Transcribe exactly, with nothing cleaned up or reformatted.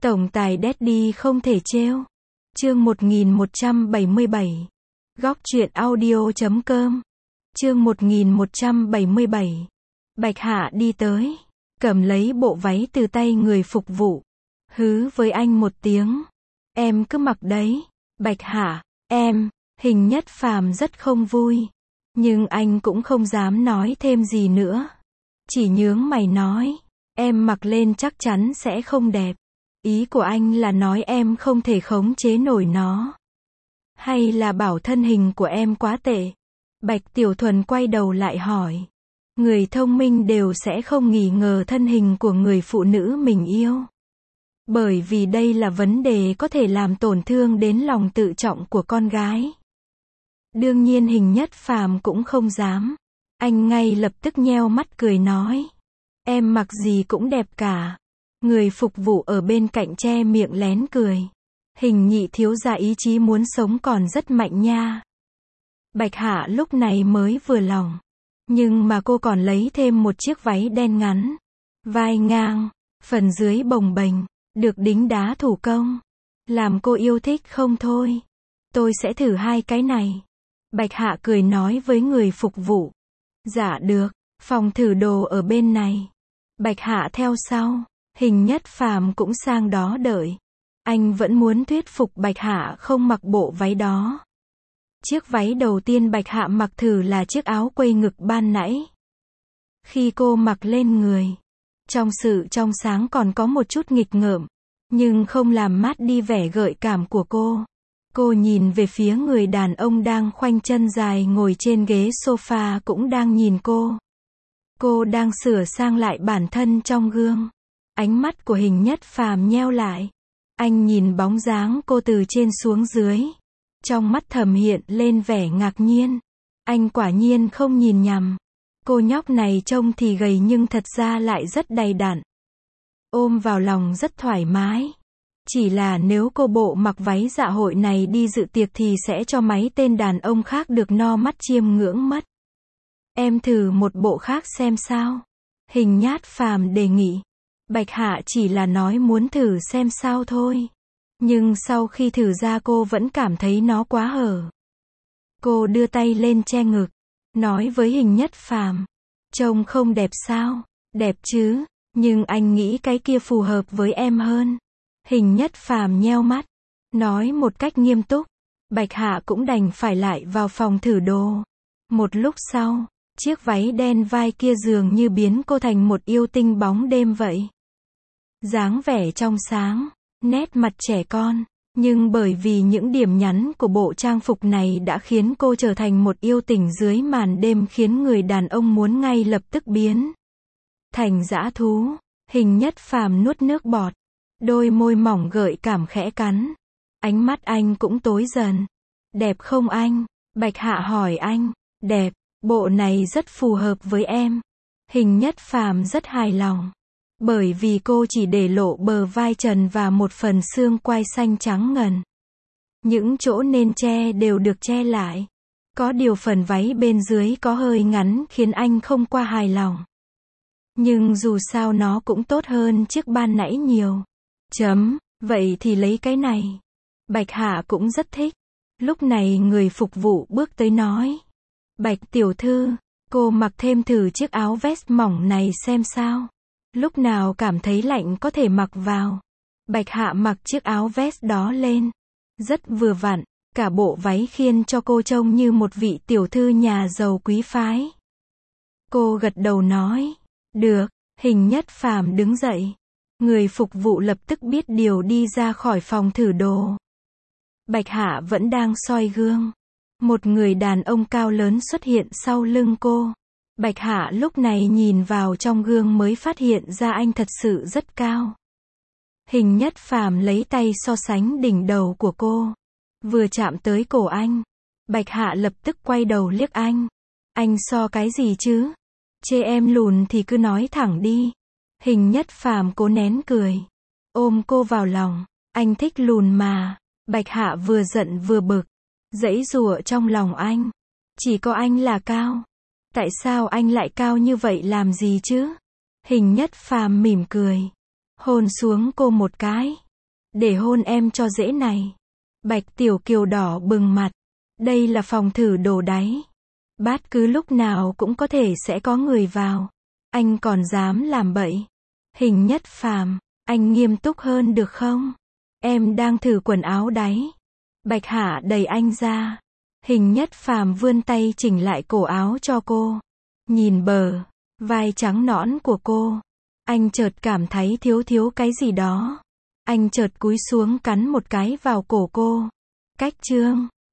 Tổng tài Daddy không thể trêu. Chương một nghìn một trăm bảy mươi bảy. Góc truyện audio chấm com. Chương một nghìn một trăm bảy mươi bảy. Bạch Hạ đi tới, cầm lấy bộ váy từ tay người phục vụ, hứ với anh một tiếng. Em cứ mặc đấy. Bạch Hạ, em, Hình Nhất Phàm rất không vui. Nhưng anh cũng không dám nói thêm gì nữa. Chỉ nhướng mày nói, em mặc lên chắc chắn sẽ không đẹp. Ý của anh là nói em không thể khống chế nổi nó. Hay là bảo thân hình của em quá tệ? Bạch Tiểu Thuần quay đầu lại hỏi. Người thông minh đều sẽ không nghi ngờ thân hình của người phụ nữ mình yêu. Bởi vì đây là vấn đề có thể làm tổn thương đến lòng tự trọng của con gái. Đương nhiên Hình Nhất Phàm cũng không dám. Anh ngay lập tức nheo mắt cười nói. Em mặc gì cũng đẹp cả. Người phục vụ ở bên cạnh che miệng lén cười. Hình nhị thiếu gia ý chí muốn sống còn rất mạnh nha. Bạch Hạ lúc này mới vừa lòng. Nhưng mà cô còn lấy thêm một chiếc váy đen ngắn, vai ngang, phần dưới bồng bềnh, được đính đá thủ công. Làm cô yêu thích không thôi. Tôi sẽ thử hai cái này. Bạch Hạ cười nói với người phục vụ. Dạ được, phòng thử đồ ở bên này. Bạch Hạ theo sau. Hình Nhất Phàm cũng sang đó đợi. Anh vẫn muốn thuyết phục Bạch Hạ không mặc bộ váy đó. Chiếc váy đầu tiên Bạch Hạ mặc thử là chiếc áo quây ngực ban nãy. Khi cô mặc lên người, trong sự trong sáng còn có một chút nghịch ngợm, nhưng không làm mát đi vẻ gợi cảm của cô. Cô nhìn về phía người đàn ông đang khoanh chân dài ngồi trên ghế sofa cũng đang nhìn cô. Cô đang sửa sang lại bản thân trong gương. Ánh mắt của Hình Nhất Phàm nheo lại. Anh nhìn bóng dáng cô từ trên xuống dưới. Trong mắt thầm hiện lên vẻ ngạc nhiên. Anh quả nhiên không nhìn nhầm. Cô nhóc này trông thì gầy nhưng thật ra lại rất đầy đặn. Ôm vào lòng rất thoải mái. Chỉ là nếu cô bộ mặc váy dạ hội này đi dự tiệc thì sẽ cho mấy tên đàn ông khác được no mắt chiêm ngưỡng mất. Em thử một bộ khác xem sao. Hình Nhất Phàm đề nghị. Bạch Hạ chỉ là nói muốn thử xem sao thôi. Nhưng sau khi thử ra cô vẫn cảm thấy nó quá hở. Cô đưa tay lên che ngực, nói với Hình Nhất Phàm. Trông không đẹp sao? Đẹp chứ, nhưng anh nghĩ cái kia phù hợp với em hơn. Hình Nhất Phàm nheo mắt, nói một cách nghiêm túc. Bạch Hạ cũng đành phải lại vào phòng thử đồ. Một lúc sau, chiếc váy đen vai kia dường như biến cô thành một yêu tinh bóng đêm vậy. Dáng vẻ trong sáng, nét mặt trẻ con, nhưng bởi vì những điểm nhấn của bộ trang phục này đã khiến cô trở thành một yêu tình dưới màn đêm khiến người đàn ông muốn ngay lập tức biến thành dã thú. Hình Nhất Phàm nuốt nước bọt, đôi môi mỏng gợi cảm khẽ cắn. Ánh mắt anh cũng tối dần. Đẹp không anh? Bạch Hạ hỏi anh. Đẹp, bộ này rất phù hợp với em. Hình Nhất Phàm rất hài lòng. Bởi vì cô chỉ để lộ bờ vai trần và một phần xương quai xanh trắng ngần. Những chỗ nên che đều được che lại. Có điều phần váy bên dưới có hơi ngắn khiến anh không qua hài lòng. Nhưng dù sao nó cũng tốt hơn chiếc ban nãy nhiều. Chấm, vậy thì lấy cái này. Bạch Hạ cũng rất thích. Lúc này người phục vụ bước tới nói. Bạch tiểu thư, cô mặc thêm thử chiếc áo vest mỏng này xem sao. Lúc nào cảm thấy lạnh có thể mặc vào. Bạch Hạ mặc chiếc áo vest đó lên. Rất vừa vặn, cả bộ váy khiến cho cô trông như một vị tiểu thư nhà giàu quý phái. Cô gật đầu nói. Được, Hình Nhất Phàm đứng dậy. Người phục vụ lập tức biết điều đi ra khỏi phòng thử đồ. Bạch Hạ vẫn đang soi gương. Một người đàn ông cao lớn xuất hiện sau lưng cô. Bạch Hạ lúc này nhìn vào trong gương mới phát hiện ra anh thật sự rất cao. Hình Nhất Phàm lấy tay so sánh đỉnh đầu của cô. Vừa chạm tới cổ anh. Bạch Hạ lập tức quay đầu liếc anh. Anh so cái gì chứ? Chê em lùn thì cứ nói thẳng đi. Hình Nhất Phàm cố nén cười. Ôm cô vào lòng. Anh thích lùn mà. Bạch Hạ vừa giận vừa bực. Giãy giụa trong lòng anh. Chỉ có anh là cao. Tại sao anh lại cao như vậy làm gì chứ? Hình Nhất Phàm mỉm cười. Hôn xuống cô một cái. Để hôn em cho dễ này. Bạch Tiểu Kiều đỏ bừng mặt. Đây là phòng thử đồ đáy. Bát cứ lúc nào cũng có thể sẽ có người vào. Anh còn dám làm bậy. Hình Nhất Phàm, anh nghiêm túc hơn được không? Em đang thử quần áo đáy. Bạch Hạ đẩy anh ra. Hình Nhất Phàm vươn tay chỉnh lại cổ áo cho cô. Nhìn bờ vai trắng nõn của cô, anh chợt cảm thấy thiếu thiếu cái gì đó. Anh chợt cúi xuống cắn một cái vào cổ cô. Cách chương